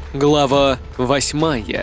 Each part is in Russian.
Глава 8.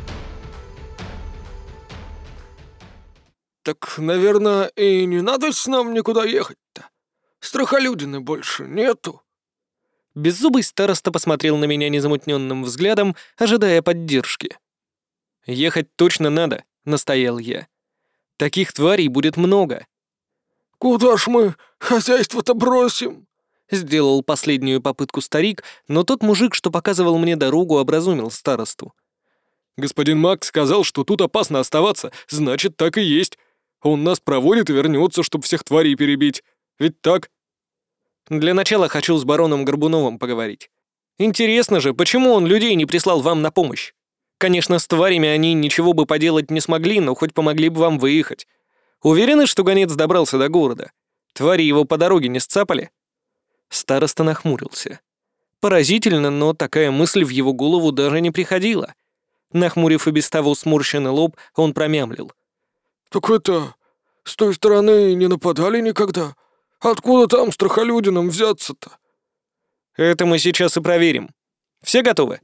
«Так, наверное, и не надо с нам никуда ехать-то. Страхолюдины больше нету». Беззубый староста посмотрел на меня незамутненным взглядом, ожидая поддержки. «Ехать точно надо», — настоял я. «Таких тварей будет много». «Куда ж мы хозяйство-то бросим?» Сделал последнюю попытку старик, но тот мужик, что показывал мне дорогу, образумил старосту. «Господин Мак сказал, что тут опасно оставаться, значит, так и есть. Он нас проводит и вернется, чтобы всех тварей перебить. Ведь так?» «Для начала хочу с бароном Горбуновым поговорить. Интересно же, почему он людей не прислал вам на помощь? Конечно, с тварями они ничего бы поделать не смогли, но хоть помогли бы вам выехать. Уверены, что гонец добрался до города? Твари его по дороге не сцапали?» Староста нахмурился. Поразительно, но такая мысль в его голову даже не приходила. Нахмурив и без того сморщенный лоб, он промямлил. «Так это, с той стороны не нападали никогда? Откуда там страхолюдинам взяться-то?» «Это мы сейчас и проверим. Все готовы?»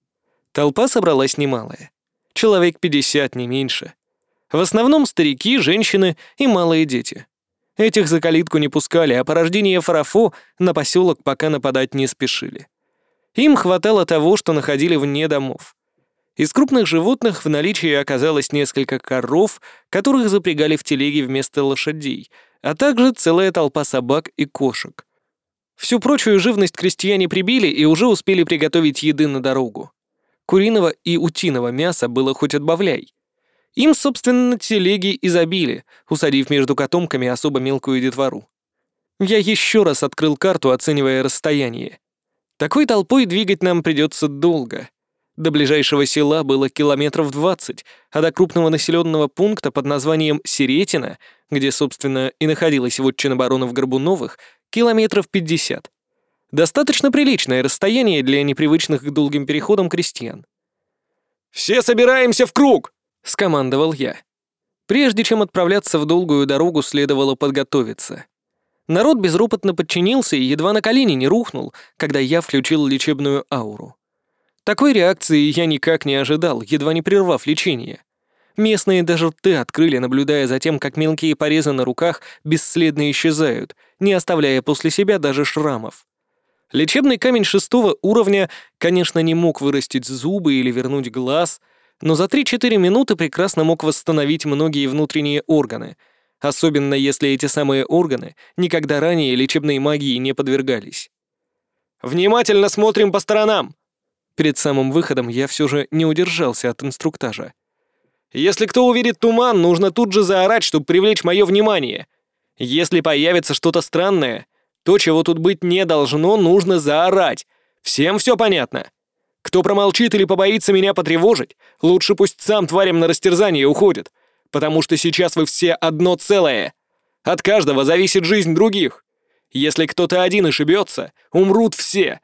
Толпа собралась немалая. Человек 50, не меньше. В основном старики, женщины и малые дети. Этих за калитку не пускали, а порождение Фарафо на поселок пока нападать не спешили. Им хватало того, что находили вне домов. Из крупных животных в наличии оказалось несколько коров, которых запрягали в телеги вместо лошадей, а также целая толпа собак и кошек. Всю прочую живность крестьяне прибили и уже успели приготовить еды на дорогу. Куриного и утиного мяса было хоть отбавляй. Им, собственно, телеги и забили, усадив между котомками особо мелкую детвору. Я еще раз открыл карту, оценивая расстояние. Такой толпой двигать нам придется долго. До ближайшего села было километров 20, а до крупного населенного пункта под названием Серетина, где, собственно, и находилась вотчина баронов Горбуновых, километров 50. Достаточно приличное расстояние для непривычных к долгим переходам крестьян. «Все собираемся в круг!» — скомандовал я. Прежде чем отправляться в долгую дорогу, следовало подготовиться. Народ безропотно подчинился и едва на колени не рухнул, когда я включил лечебную ауру. Такой реакции я никак не ожидал, едва не прервав лечение. Местные даже рты открыли, наблюдая за тем, как мелкие порезы на руках бесследно исчезают, не оставляя после себя даже шрамов. Лечебный камень 6-го уровня, конечно, не мог вырастить зубы или вернуть глаз, но за 3-4 минуты прекрасно мог восстановить многие внутренние органы, особенно если эти самые органы никогда ранее лечебной магии не подвергались. «Внимательно смотрим по сторонам!» Перед самым выходом я все же не удержался от инструктажа. «Если кто увидит туман, нужно тут же заорать, чтобы привлечь мое внимание. Если появится что-то странное, то, чего тут быть не должно, нужно заорать. Всем все понятно? Кто промолчит или побоится меня потревожить, лучше пусть сам тварям на растерзание уходит, потому что сейчас вы все одно целое. От каждого зависит жизнь других. Если кто-то один ошибется, умрут все».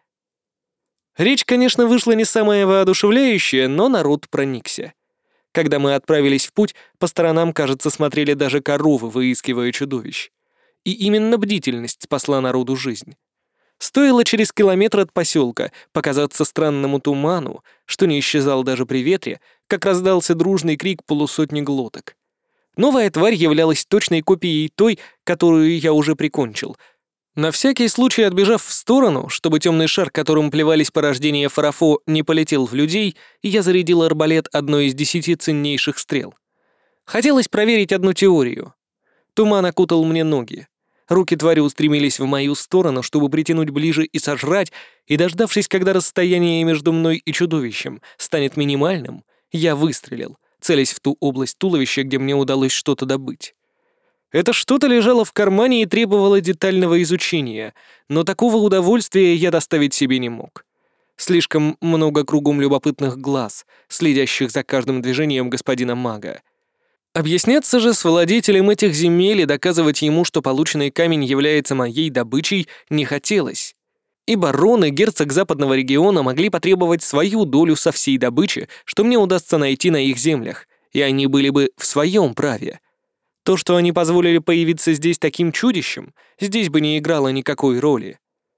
Речь, конечно, вышла не самая воодушевляющая, но народ проникся. Когда мы отправились в путь, по сторонам, кажется, смотрели даже коровы, выискивая чудовищ. И именно бдительность спасла народу жизнь. Стоило через километр от поселка показаться странному туману, что не исчезал даже при ветре, как раздался дружный крик полусотни глоток. Новая тварь являлась точной копией той, которую я уже прикончил. На всякий случай отбежав в сторону, чтобы темный шар, которым плевались порождения Фарафо, не полетел в людей, я зарядил арбалет одной из 10 ценнейших стрел. Хотелось проверить одну теорию. Туман окутал мне ноги. Руки твари устремились в мою сторону, чтобы притянуть ближе и сожрать, и, дождавшись, когда расстояние между мной и чудовищем станет минимальным, я выстрелил, целясь в ту область туловища, где мне удалось что-то добыть. Это что-то лежало в кармане и требовало детального изучения, но такого удовольствия я доставить себе не мог. Слишком много кругом любопытных глаз, следящих за каждым движением господина мага. Объясняться же с владетелем этих земель и доказывать ему, что полученный камень является моей добычей, не хотелось. И барон, и герцог западного региона могли потребовать свою долю со всей добычи, что мне удастся найти на их землях, и они были бы в своем праве. То, что они позволили появиться здесь таким чудищем, здесь бы не играло никакой роли.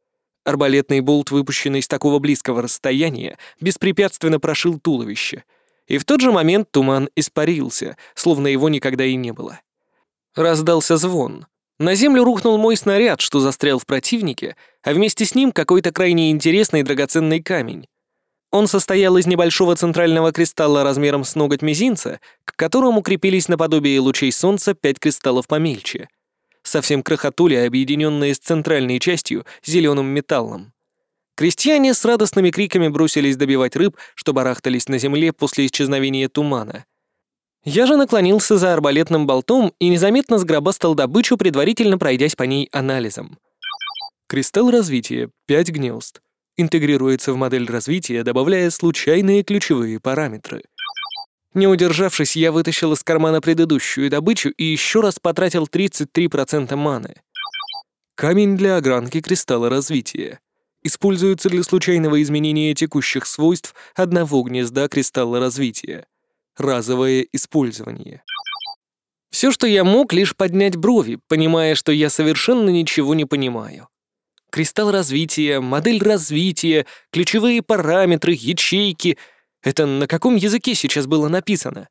Арбалетный болт, выпущенный с такого близкого расстояния, беспрепятственно прошил туловище. И в тот же момент туман испарился, словно его никогда и не было. Раздался звон. На землю рухнул мой снаряд, что застрял в противнике, а вместе с ним какой-то крайне интересный драгоценный камень. Он состоял из небольшого центрального кристалла размером с ноготь мизинца, к которому крепились наподобие лучей солнца 5 кристаллов помельче. Совсем крохотули, объединенные с центральной частью зеленым металлом. Крестьяне с радостными криками бросились добивать рыб, что барахтались на земле после исчезновения тумана. Я же наклонился за арбалетным болтом и незаметно сгробастал добычу, предварительно пройдясь по ней анализом. Кристалл развития, 5 гнезд. Интегрируется в модель развития, добавляя случайные ключевые параметры. Не удержавшись, я вытащил из кармана предыдущую добычу и еще раз потратил 33% маны. Камень для огранки кристалла развития. Используется для случайного изменения текущих свойств одного гнезда кристалла развития. Разовое использование. Все, что я мог, лишь поднять брови, понимая, что я совершенно ничего не понимаю. Кристалл развития, модель развития, ключевые параметры, ячейки. Это на каком языке сейчас было написано?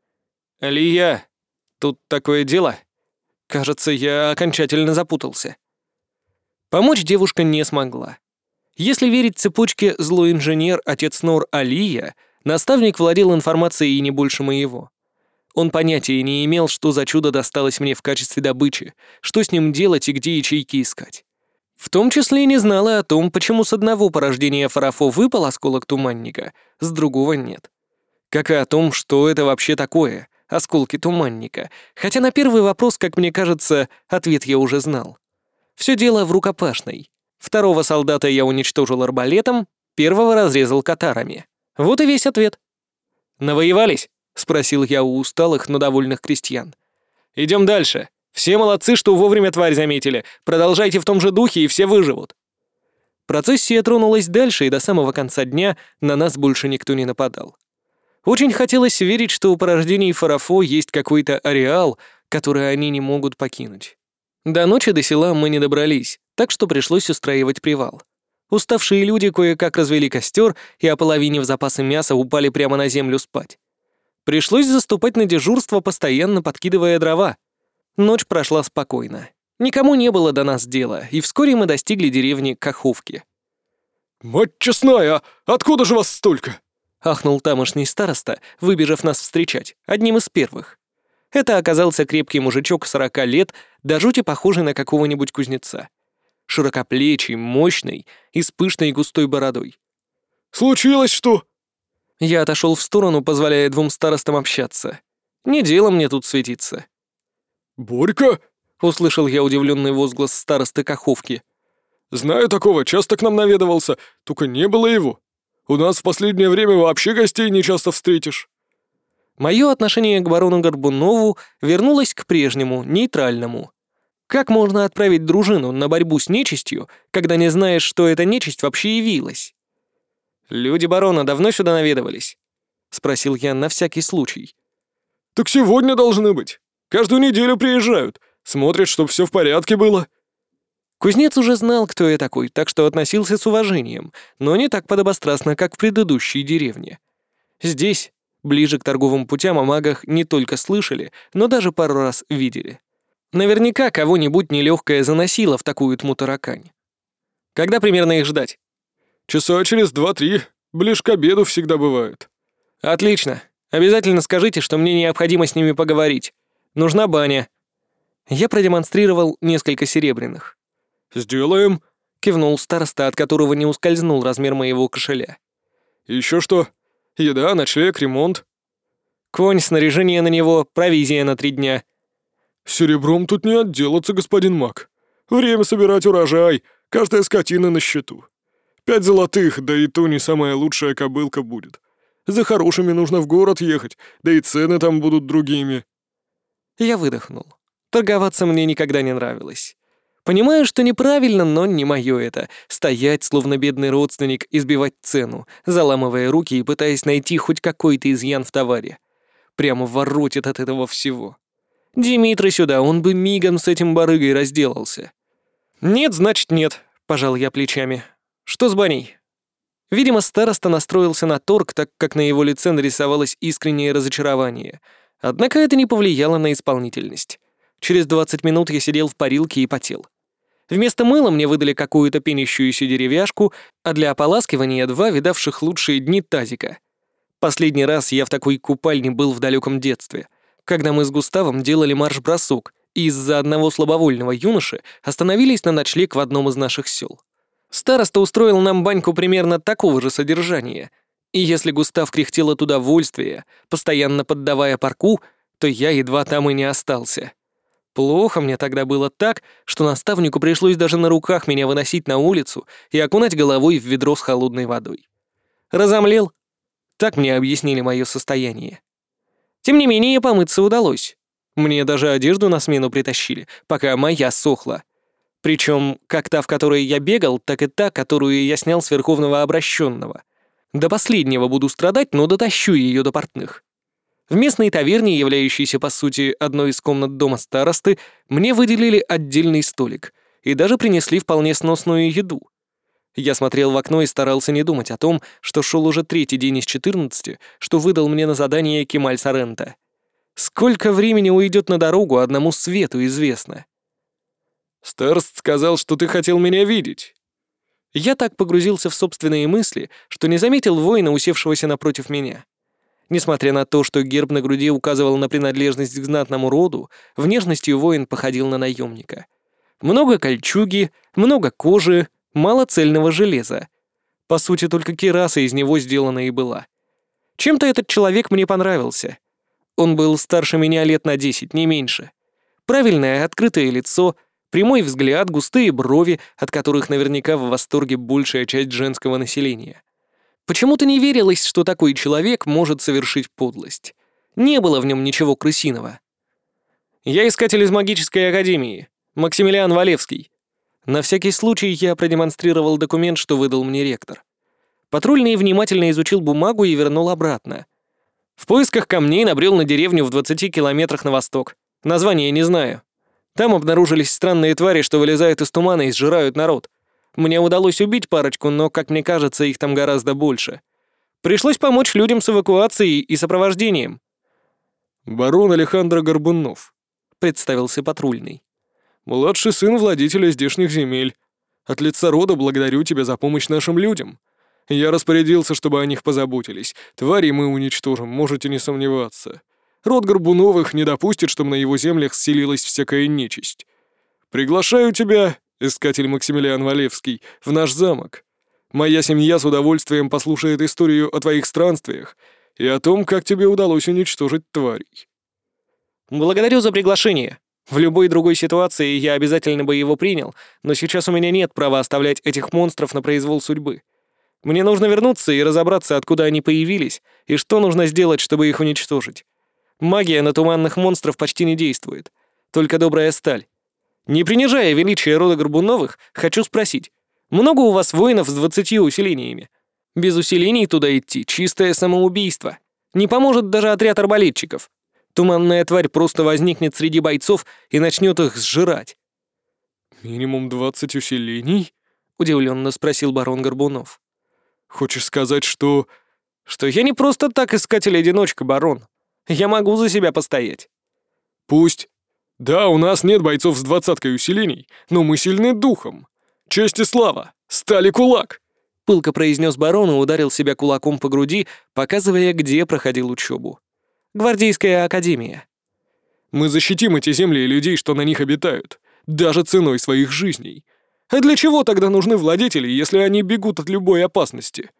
«Алия, тут такое дело. Кажется, я окончательно запутался». Помочь девушка не смогла. Если верить цепочке «злой инженер» отец Нор Алия, наставник владел информацией и не больше моего. Он понятия не имел, что за чудо досталось мне в качестве добычи, что с ним делать и где ячейки искать. В том числе не знала о том, почему с одного порождения Фарафо выпал осколок туманника, с другого нет. Как и о том, что это вообще такое, осколки туманника, хотя на первый вопрос, как мне кажется, ответ я уже знал. Все дело в рукопашной. Второго солдата я уничтожил арбалетом, первого разрезал катарами. Вот и весь ответ. «Навоевались?» — спросил я у усталых, но довольных крестьян. «Идем дальше. Все молодцы, что вовремя тварь заметили. Продолжайте в том же духе, и все выживут». Процессия тронулась дальше, и до самого конца дня на нас больше никто не нападал. Очень хотелось верить, что у порождений Фарафо есть какой-то ареал, который они не могут покинуть. До ночи до села мы не добрались, так что пришлось устраивать привал. Уставшие люди кое-как развели костер и, ополовинив запасы мяса, упали прямо на землю спать. Пришлось заступать на дежурство, постоянно подкидывая дрова. Ночь прошла спокойно. Никому не было до нас дела, и вскоре мы достигли деревни Каховки. «Мать честная, откуда же вас столько?» — ахнул тамошний староста, выбежав нас встречать, одним из первых. Это оказался крепкий мужичок 40 лет, до жути похожий на какого-нибудь кузнеца. Широкоплечий, мощный и с пышной густой бородой. «Случилось что?» Я отошел в сторону, позволяя двум старостам общаться. Не дело мне тут светиться. «Борька?» — услышал я удивленный возглас старосты Каховки. «Знаю такого, часто к нам наведывался, только не было его. У нас в последнее время вообще гостей не часто встретишь». Мое отношение к барону Горбунову вернулось к прежнему, нейтральному. Как можно отправить дружину на борьбу с нечистью, когда не знаешь, что эта нечисть вообще явилась? «Люди барона давно сюда наведывались?» — спросил я на всякий случай. «Так сегодня должны быть. Каждую неделю приезжают, смотрят, чтоб все в порядке было». Кузнец уже знал, кто я такой, так что относился с уважением, но не так подобострастно, как в предыдущей деревне. Здесь, ближе к торговым путям, о магах не только слышали, но даже пару раз видели. Наверняка кого-нибудь нелегкое заносило в такую тьму таракань. Когда примерно их ждать? «Часа через 2-3, ближе к обеду всегда бывают». «Отлично. Обязательно скажите, что мне необходимо с ними поговорить. Нужна баня». Я продемонстрировал несколько серебряных. «Сделаем», — кивнул староста, от которого не ускользнул размер моего кошеля. «Еще что? Еда, ночлег, ремонт». «Конь, снаряжение на него, провизия на 3 дня». «Серебром тут не отделаться, господин маг. Время собирать урожай, каждая скотина на счету. 5 золотых, да и то не самая лучшая кобылка будет. За хорошими нужно в город ехать, да и цены там будут другими». Я выдохнул. Торговаться мне никогда не нравилось. Понимаю, что неправильно, но не моё это — стоять, словно бедный родственник, и сбивать цену, заламывая руки и пытаясь найти хоть какой-то изъян в товаре. Прямо воротит от этого всего. Димитра сюда, он бы мигом с этим барыгой разделался. Нет, значит нет. Пожал я плечами. Что с баней? Видимо, староста настроился на торг, так как на его лице нарисовалось искреннее разочарование. Однако это не повлияло на исполнительность. Через 20 минут я сидел в парилке и потел. Вместо мыла мне выдали какую-то пенящуюся деревяшку, а для ополаскивания 2 видавших лучшие дни тазика. Последний раз я в такой купальне был в далеком детстве, когда мы с Густавом делали марш-бросок, и из-за одного слабовольного юноши остановились на ночлег в одном из наших сел. Староста устроил нам баньку примерно такого же содержания, и если Густав кряхтел от удовольствия, постоянно поддавая парку, то я едва там и не остался. Плохо мне тогда было так, что наставнику пришлось даже на руках меня выносить на улицу и окунать головой в ведро с холодной водой. Разомлел. Так мне объяснили мое состояние. Тем не менее, помыться удалось. Мне даже одежду на смену притащили, пока моя сохла. Причем как та, в которой я бегал, так и та, которую я снял с Верховного Обращенного. До последнего буду страдать, но дотащу ее до портных. В местной таверне, являющейся по сути одной из комнат дома старосты, мне выделили отдельный столик и даже принесли вполне сносную еду. Я смотрел в окно и старался не думать о том, что шел уже 3-й день из 14, что выдал мне на задание Кемаль Соренто. Сколько времени уйдет на дорогу, одному свету известно. «Старост сказал, что ты хотел меня видеть». Я так погрузился в собственные мысли, что не заметил воина, усевшегося напротив меня. Несмотря на то, что герб на груди указывал на принадлежность к знатному роду, внешностью воин походил на наемника. Много кольчуги, много кожи, мало цельного железа. По сути, только кираса из него сделана и была. Чем-то этот человек мне понравился. Он был старше меня лет на 10, не меньше. Правильное, открытое лицо, прямой взгляд, густые брови, от которых наверняка в восторге большая часть женского населения. Почему-то не верилось, что такой человек может совершить подлость. Не было в нем ничего крысиного. «Я искатель из магической академии, Максимилиан Валевский». На всякий случай я продемонстрировал документ, что выдал мне ректор. Патрульный внимательно изучил бумагу и вернул обратно. В поисках камней набрел на деревню в 20 километрах на восток. Название не знаю. Там обнаружились странные твари, что вылезают из тумана и сжирают народ. Мне удалось убить парочку, но, как мне кажется, их там гораздо больше. Пришлось помочь людям с эвакуацией и сопровождением. «Барон Алехандро Горбунов», — представился патрульный. «Младший сын владетеля здешних земель. От лица рода благодарю тебя за помощь нашим людям. Я распорядился, чтобы о них позаботились. Твари мы уничтожим, можете не сомневаться. Род Горбуновых не допустит, чтобы на его землях селилась всякая нечисть. Приглашаю тебя, искатель Максимилиан Валевский, в наш замок. Моя семья с удовольствием послушает историю о твоих странствиях и о том, как тебе удалось уничтожить тварей». «Благодарю за приглашение. В любой другой ситуации я обязательно бы его принял, но сейчас у меня нет права оставлять этих монстров на произвол судьбы. Мне нужно вернуться и разобраться, откуда они появились, и что нужно сделать, чтобы их уничтожить. Магия на туманных монстров почти не действует. Только добрая сталь. Не принижая величия рода Горбуновых, хочу спросить, много у вас воинов с 20 усилениями? Без усилений туда идти — чистое самоубийство. Не поможет даже отряд арбалетчиков. Туманная тварь просто возникнет среди бойцов и начнет их сжирать. «Минимум 20 усилений?» — удивленно спросил барон Горбунов. «Хочешь сказать, что...» «Что я не просто так искатель-одиночка, барон. Я могу за себя постоять». «Пусть. Да, у нас нет бойцов с 20-кой усилений, но мы сильны духом. Честь и слава! Стали кулак!» Пылко произнес барон и ударил себя кулаком по груди, показывая, где проходил учебу. Гвардейская академия. «Мы защитим эти земли и людей, что на них обитают, даже ценой своих жизней. А для чего тогда нужны владетели, если они бегут от любой опасности?»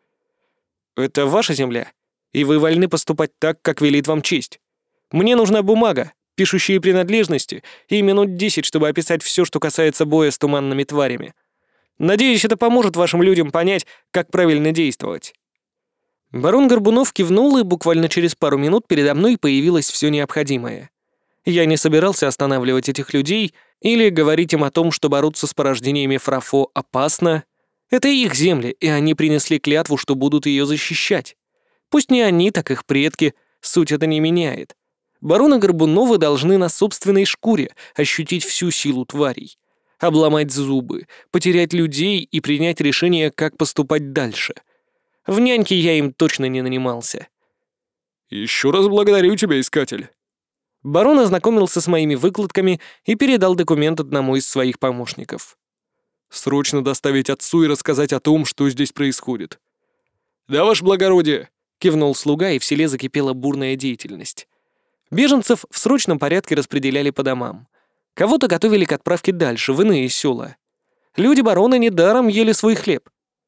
«Это ваша земля, и вы вольны поступать так, как велит вам честь. Мне нужна бумага, пишущие принадлежности, и минут 10, чтобы описать все, что касается боя с туманными тварями. Надеюсь, это поможет вашим людям понять, как правильно действовать». Барон Горбунов кивнул, и буквально через пару минут передо мной появилось все необходимое. Я не собирался останавливать этих людей или говорить им о том, что бороться с порождениями Фрафо опасно. Это их земли, и они принесли клятву, что будут ее защищать. Пусть не они, так их предки, суть это не меняет. Бароны Горбуновы должны на собственной шкуре ощутить всю силу тварей. обломать зубы, потерять людей и принять решение, как поступать дальше. В няньки я им точно не нанимался. «Еще раз благодарю тебя, искатель». Барон ознакомился с моими выкладками и передал документ одному из своих помощников. «Срочно доставить отцу и рассказать о том, что здесь происходит». «Да, ваше благородие», — кивнул слуга, и в селе закипела бурная деятельность. Беженцев в срочном порядке распределяли по домам. Кого-то готовили к отправке дальше, в иные села. Люди барона недаром ели свой хлеб.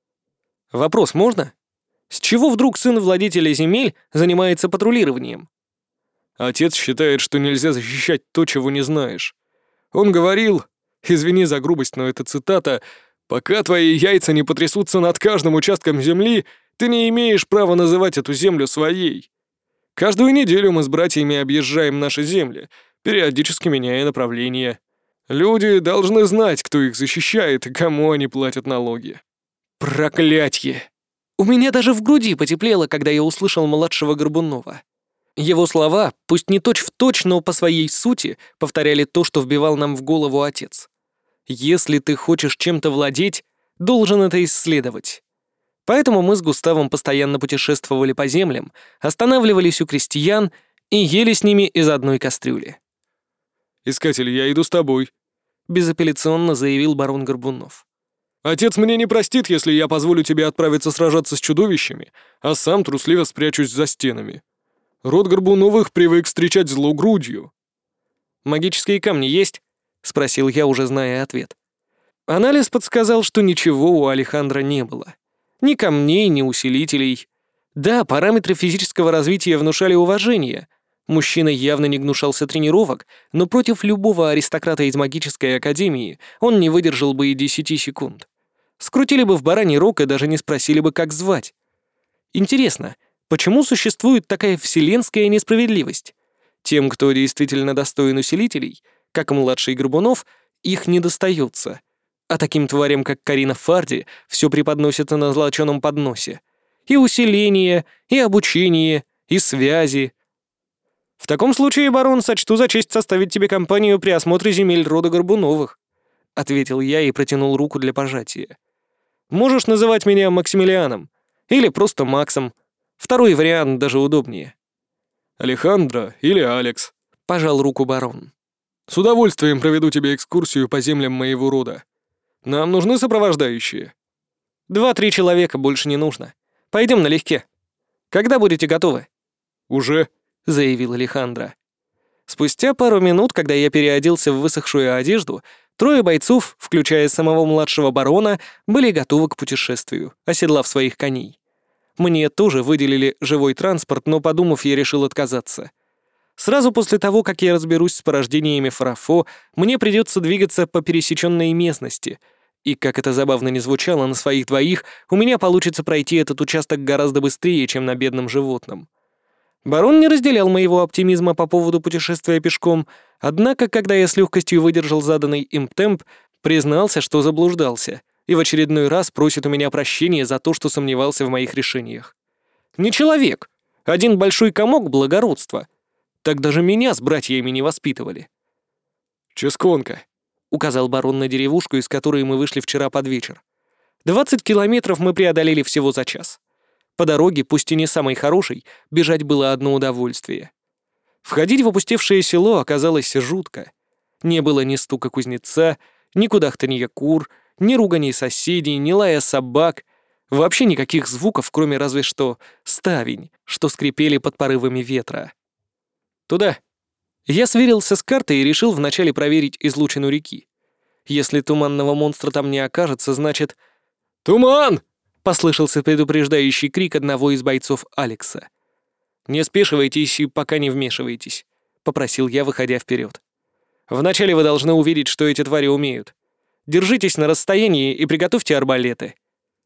Вопрос можно? С чего вдруг сын владетеля земель занимается патрулированием? Отец считает, что нельзя защищать то, чего не знаешь. Он говорил, извини за грубость, но это цитата, «Пока твои яйца не потрясутся над каждым участком земли, ты не имеешь права называть эту землю своей». Каждую неделю мы с братьями объезжаем наши земли, периодически меняя направление. Люди должны знать, кто их защищает и кому они платят налоги. Проклятье! У меня даже в груди потеплело, когда я услышал младшего Горбунова. Его слова, пусть не точь-в-точь, но по своей сути, повторяли то, что вбивал нам в голову отец. Если ты хочешь чем-то владеть, должен это исследовать. Поэтому мы с Густавом постоянно путешествовали по землям, останавливались у крестьян и ели с ними из одной кастрюли. «Искатель, я иду с тобой», — безапелляционно заявил барон Горбунов. «Отец мне не простит, если я позволю тебе отправиться сражаться с чудовищами, а сам трусливо спрячусь за стенами. Род Горбуновых привык встречать зло грудью». «Магические камни есть?» — спросил я, уже зная ответ. Анализ подсказал, что ничего у Алехандро не было. Ни камней, ни усилителей. Да, параметры физического развития внушали уважение. Мужчина явно не гнушался тренировок, но против любого аристократа из магической академии он не выдержал бы и 10 секунд. Скрутили бы в бараний рог и даже не спросили бы, как звать. Интересно, почему существует такая вселенская несправедливость? Тем, кто действительно достоин усилителей, как и младший Горбунов, их не достается. А таким тварям, как Карина Фарди, все преподносится на золоченом подносе. И усиление, и обучение, и связи. В таком случае, барон, сочту за честь составить тебе компанию при осмотре земель рода Горбуновых, — ответил я и протянул руку для пожатия. Можешь называть меня Максимилианом или просто Максом. Второй вариант даже удобнее. «Алехандро или Алекс», — пожал руку барон. «С удовольствием проведу тебе экскурсию по землям моего рода. Нам нужны сопровождающие». 2-3 человека, больше не нужно. Пойдем налегке. Когда будете готовы?» «Уже», — заявил Алехандро. Спустя пару минут, когда я переоделся в высохшую одежду, 3 бойцов, включая самого младшего барона, были готовы к путешествию, оседлав своих коней. Мне тоже выделили живой транспорт, но, подумав, я решил отказаться. Сразу после того, как я разберусь с порождениями Фарафо, мне придется двигаться по пересеченной местности. И, как это забавно ни звучало, на своих двоих у меня получится пройти этот участок гораздо быстрее, чем на бедном животном. Барон не разделял моего оптимизма по поводу путешествия пешком, однако, когда я с легкостью выдержал заданный им темп, признался, что заблуждался, и в очередной раз просит у меня прощения за то, что сомневался в моих решениях. Не человек, один большой комок благородства. Так даже меня с братьями не воспитывали. «Ческонка», — указал барон на деревушку, из которой мы вышли вчера под вечер. 20 километров мы преодолели всего за час. По дороге, пусть и не самой хорошей, бежать было одно удовольствие. Входить в опустевшее село оказалось жутко. Не было ни стука кузнеца, ни кудахтанья кур, ни руганий соседей, ни лая собак. Вообще никаких звуков, кроме разве что ставень, что скрипели под порывами ветра. «Туда». Я сверился с картой и решил вначале проверить излучину реки. Если туманного монстра там не окажется, значит... «Туман!» — послышался предупреждающий крик одного из бойцов Алекса. «Не спешивайтесь и пока не вмешивайтесь», — попросил я, выходя вперед. «Вначале вы должны увидеть, что эти твари умеют. Держитесь на расстоянии и приготовьте арбалеты».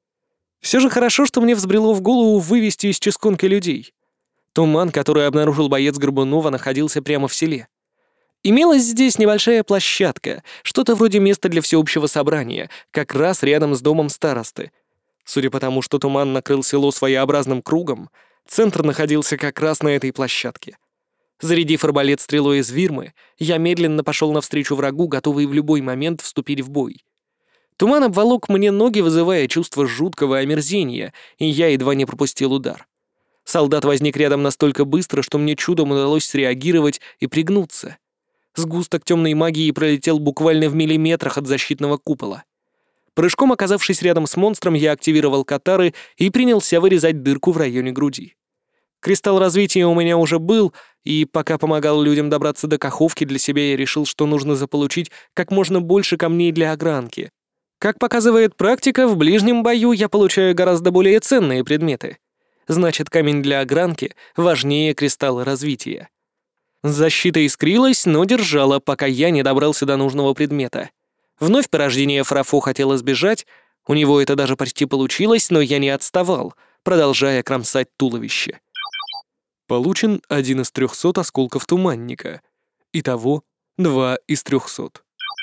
Все же хорошо, что мне взбрело в голову вывести из Ческонки людей. Туман, который обнаружил боец Горбунова, находился прямо в селе. Имелась здесь небольшая площадка, что-то вроде места для всеобщего собрания, как раз рядом с домом старосты. Судя по тому, что туман накрыл село своеобразным кругом, центр находился как раз на этой площадке. Зарядив арбалет стрелой из Вирмы, я медленно пошел навстречу врагу, готовый в любой момент вступить в бой. Туман обволок мне ноги, вызывая чувство жуткого омерзения, и я едва не пропустил удар. Солдат возник рядом настолько быстро, что мне чудом удалось среагировать и пригнуться. Сгусток темной магии пролетел буквально в миллиметрах от защитного купола. Прыжком оказавшись рядом с монстром, я активировал катары и принялся вырезать дырку в районе груди. Кристалл развития у меня уже был, и пока помогал людям добраться до каховки, для себя я решил, что нужно заполучить как можно больше камней для огранки. Как показывает практика, в ближнем бою я получаю гораздо более ценные предметы. Значит, камень для огранки важнее кристалла развития. Защита искрилась, но держала, пока я не добрался до нужного предмета. Вновь порождение Фарафо хотело сбежать, у него это даже почти получилось, но я не отставал, продолжая кромсать туловище. Получен 1 из 300 осколков туманника. Итого 2 из 300.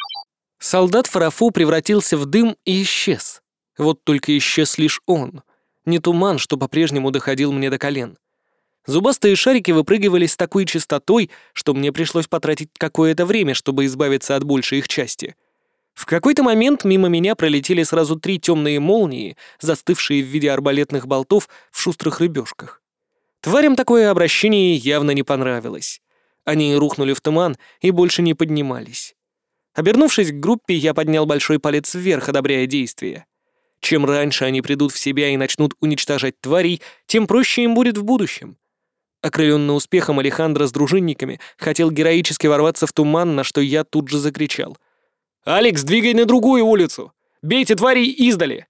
Солдат Фарафо превратился в дым и исчез. Вот только исчез лишь он. Не туман, что по-прежнему доходил мне до колен. Зубастые шарики выпрыгивали с такой частотой, что мне пришлось потратить какое-то время, чтобы избавиться от большей их части. В какой-то момент мимо меня пролетели сразу 3 темные молнии, застывшие в виде арбалетных болтов в шустрых рыбешках. Тварям такое обращение явно не понравилось. Они рухнули в туман и больше не поднимались. Обернувшись к группе, я поднял большой палец вверх, одобряя действия. Чем раньше они придут в себя и начнут уничтожать тварей, тем проще им будет в будущем. Окрыленный успехом, Алехандро с дружинниками хотел героически ворваться в туман, на что я тут же закричал: «Алекс, двигай на другую улицу! Бейте тварей издали!»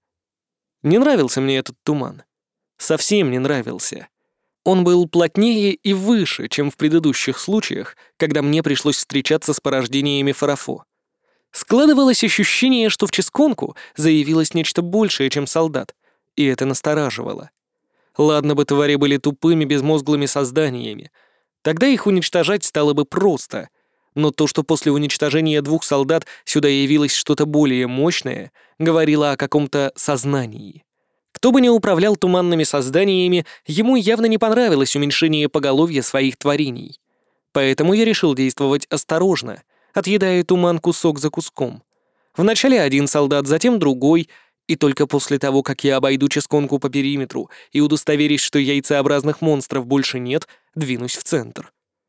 Не нравился мне этот туман. Совсем не нравился. Он был плотнее и выше, чем в предыдущих случаях, когда мне пришлось встречаться с порождениями Фарафо. Складывалось ощущение, что в Ческонку заявилось нечто большее, чем солдат, и это настораживало. Ладно бы твари были тупыми, безмозглыми созданиями. Тогда их уничтожать стало бы просто. Но то, что после уничтожения 2 солдат сюда явилось что-то более мощное, говорило о каком-то сознании. Кто бы ни управлял туманными созданиями, ему явно не понравилось уменьшение поголовья своих творений. Поэтому я решил действовать осторожно, отъедая туман кусок за куском. Вначале 1 солдат, затем другой, и только после того, как я обойду Ческонку по периметру и удостоверюсь, что яйцеобразных монстров больше нет, двинусь в центр.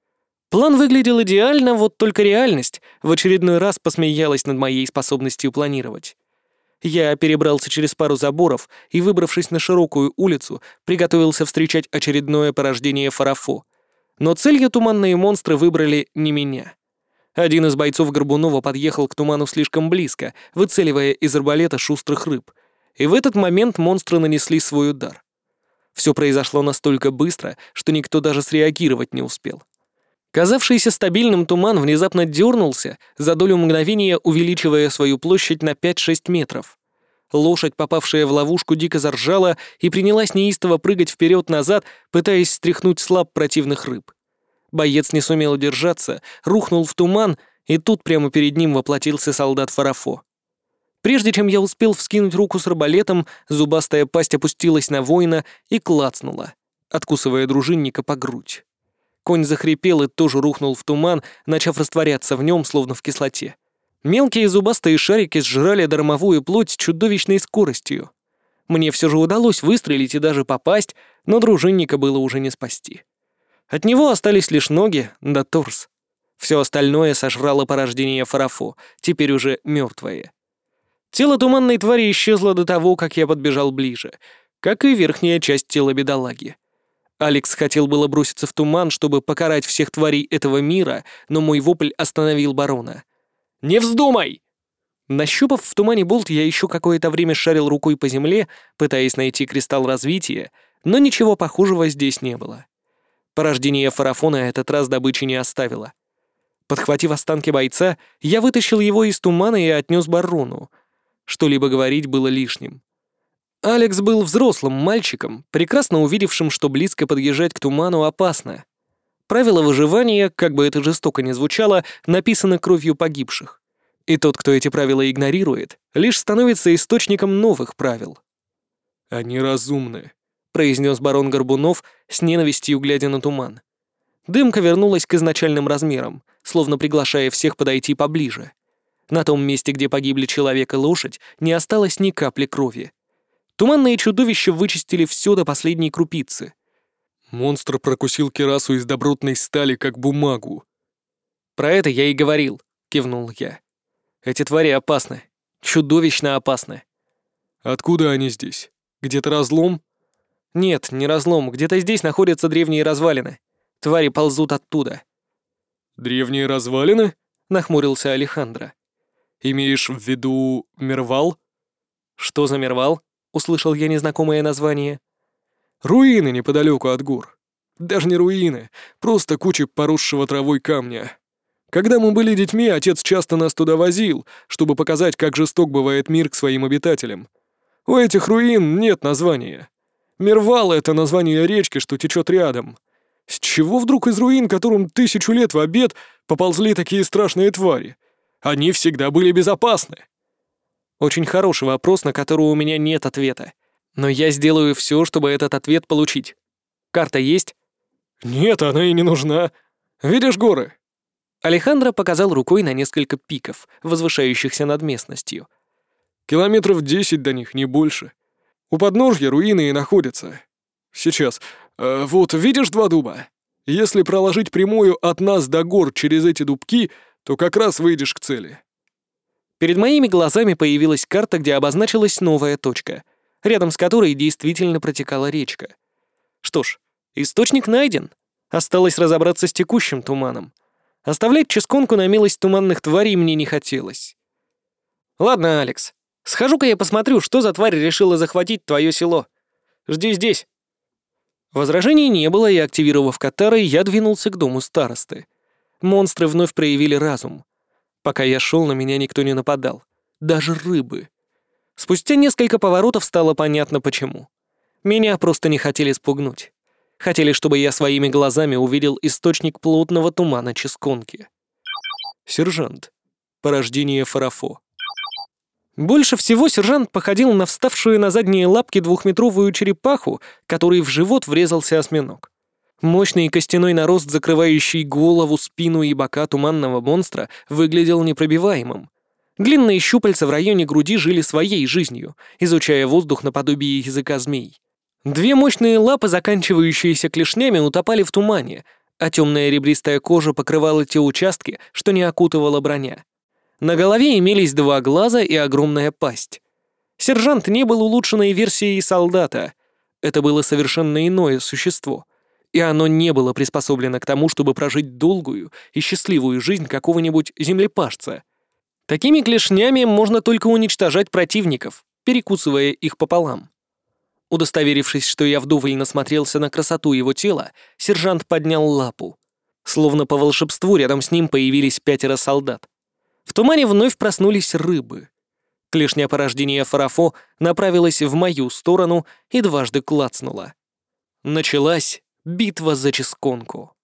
План выглядел идеально, вот только реальность в очередной раз посмеялась над моей способностью планировать. Я перебрался через пару заборов и, выбравшись на широкую улицу, приготовился встречать очередное порождение Фарафо. Но целью туманные монстры выбрали не меня. Один из бойцов Горбунова подъехал к туману слишком близко, выцеливая из арбалета шустрых рыб, и в этот момент монстры нанесли свой удар. Все произошло настолько быстро, что никто даже среагировать не успел. Казавшийся стабильным туман внезапно дернулся, за долю мгновения увеличивая свою площадь на 5-6 метров. Лошадь, попавшая в ловушку, дико заржала и принялась неистово прыгать вперед-назад, пытаясь стряхнуть с лап противных рыб. Боец не сумел удержаться, рухнул в туман, и тут прямо перед ним воплотился солдат Фарафо. Прежде чем я успел вскинуть руку с арбалетом, зубастая пасть опустилась на воина и клацнула, откусывая дружинника по грудь. Конь захрипел и тоже рухнул в туман, начав растворяться в нем, словно в кислоте. Мелкие зубастые шарики сжирали дармовую плоть с чудовищной скоростью. Мне все же удалось выстрелить и даже попасть, но дружинника было уже не спасти. От него остались лишь ноги да торс. Все остальное сожрало порождение Фарафо, теперь уже мертвое. Тело туманной твари исчезло до того, как я подбежал ближе, как и верхняя часть тела бедолаги. Алекс хотел было броситься в туман, чтобы покарать всех тварей этого мира, но мой вопль остановил барона. «Не вздумай!» Нащупав в тумане болт, я еще какое-то время шарил рукой по земле, пытаясь найти кристалл развития, но ничего похожего здесь не было. Порождение Фарафо на этот раз добычи не оставило. Подхватив останки бойца, я вытащил его из тумана и отнес барону. Что-либо говорить было лишним. Алекс был взрослым мальчиком, прекрасно увидевшим, что близко подъезжать к туману опасно. Правила выживания, как бы это жестоко ни звучало, написаны кровью погибших. И тот, кто эти правила игнорирует, лишь становится источником новых правил. «Они разумны», — произнес барон Горбунов с ненавистью, глядя на туман. Дымка вернулась к изначальным размерам, словно приглашая всех подойти поближе. На том месте, где погибли человек и лошадь, не осталось ни капли крови. Туманные чудовища вычистили все до последней крупицы. Монстр прокусил кирасу из добротной стали, как бумагу. «Про это я и говорил», — кивнул я. «Эти твари опасны. Чудовищно опасны». Откуда они здесь? Где-то разлом? «Нет, не разлом. Где-то здесь находятся древние развалины. Твари ползут оттуда». Древние развалины? Нахмурился Алехандро. Имеешь в виду Мервал? «Что за Мервал?» — услышал я незнакомое название. Руины неподалеку от гор. Даже не руины, просто куча поросшего травой камня. Когда мы были детьми, отец часто нас туда возил, чтобы показать, как жесток бывает мир к своим обитателям. У этих руин нет названия. Мервал — это название речки, что течет рядом. С чего вдруг из руин, которым 1000 лет в обед, поползли такие страшные твари? Они всегда были безопасны. Очень хороший вопрос, на который у меня нет ответа. Но я сделаю все, чтобы этот ответ получить. Карта есть? Нет, она и не нужна. Видишь горы? Алехандро показал рукой на несколько пиков, возвышающихся над местностью. Километров 10 до них, не больше. У подножья руины и находятся. Сейчас. Вот, видишь 2 дуба? Если проложить прямую от нас до гор через эти дубки, то как раз выйдешь к цели. Перед моими глазами появилась карта, где обозначилась новая точка, рядом с которой действительно протекала речка. Что ж, источник найден. Осталось разобраться с текущим туманом. Оставлять ческонку на милость туманных тварей мне не хотелось. «Ладно, Алекс, схожу-ка я посмотрю, что за тварь решила захватить твое село. Жди здесь». Возражений не было, и, активировав катары, я двинулся к дому старосты. Монстры вновь проявили разум. Пока я шел, на меня никто не нападал. Даже рыбы. Спустя несколько поворотов стало понятно, почему. Меня просто не хотели спугнуть. Хотели, чтобы я своими глазами увидел источник плотного тумана ческонки. Сержант. Порождение Фарафо. Больше всего сержант походил на вставшую на задние лапки 2-метровую черепаху, которой в живот врезался осьминог. Мощный костяной нарост, закрывающий голову, спину и бока туманного монстра, выглядел непробиваемым. Длинные щупальца в районе груди жили своей жизнью, изучая воздух наподобие языка змей. 2 мощные лапы, заканчивающиеся клешнями, утопали в тумане, а темная ребристая кожа покрывала те участки, что не окутывала броня. На голове имелись 2 глаза и огромная пасть. Сержант не был улучшенной версией солдата. Это было совершенно иное существо, и оно не было приспособлено к тому, чтобы прожить долгую и счастливую жизнь какого-нибудь землепашца. Такими клешнями можно только уничтожать противников, перекусывая их пополам. Удостоверившись, что я вдоволь насмотрелся на красоту его тела, сержант поднял лапу. Словно по волшебству рядом с ним появились 5 солдат. В тумане вновь проснулись рыбы. Клешня порождения Фарафо направилась в мою сторону и дважды клацнула. Началась битва за ческонку.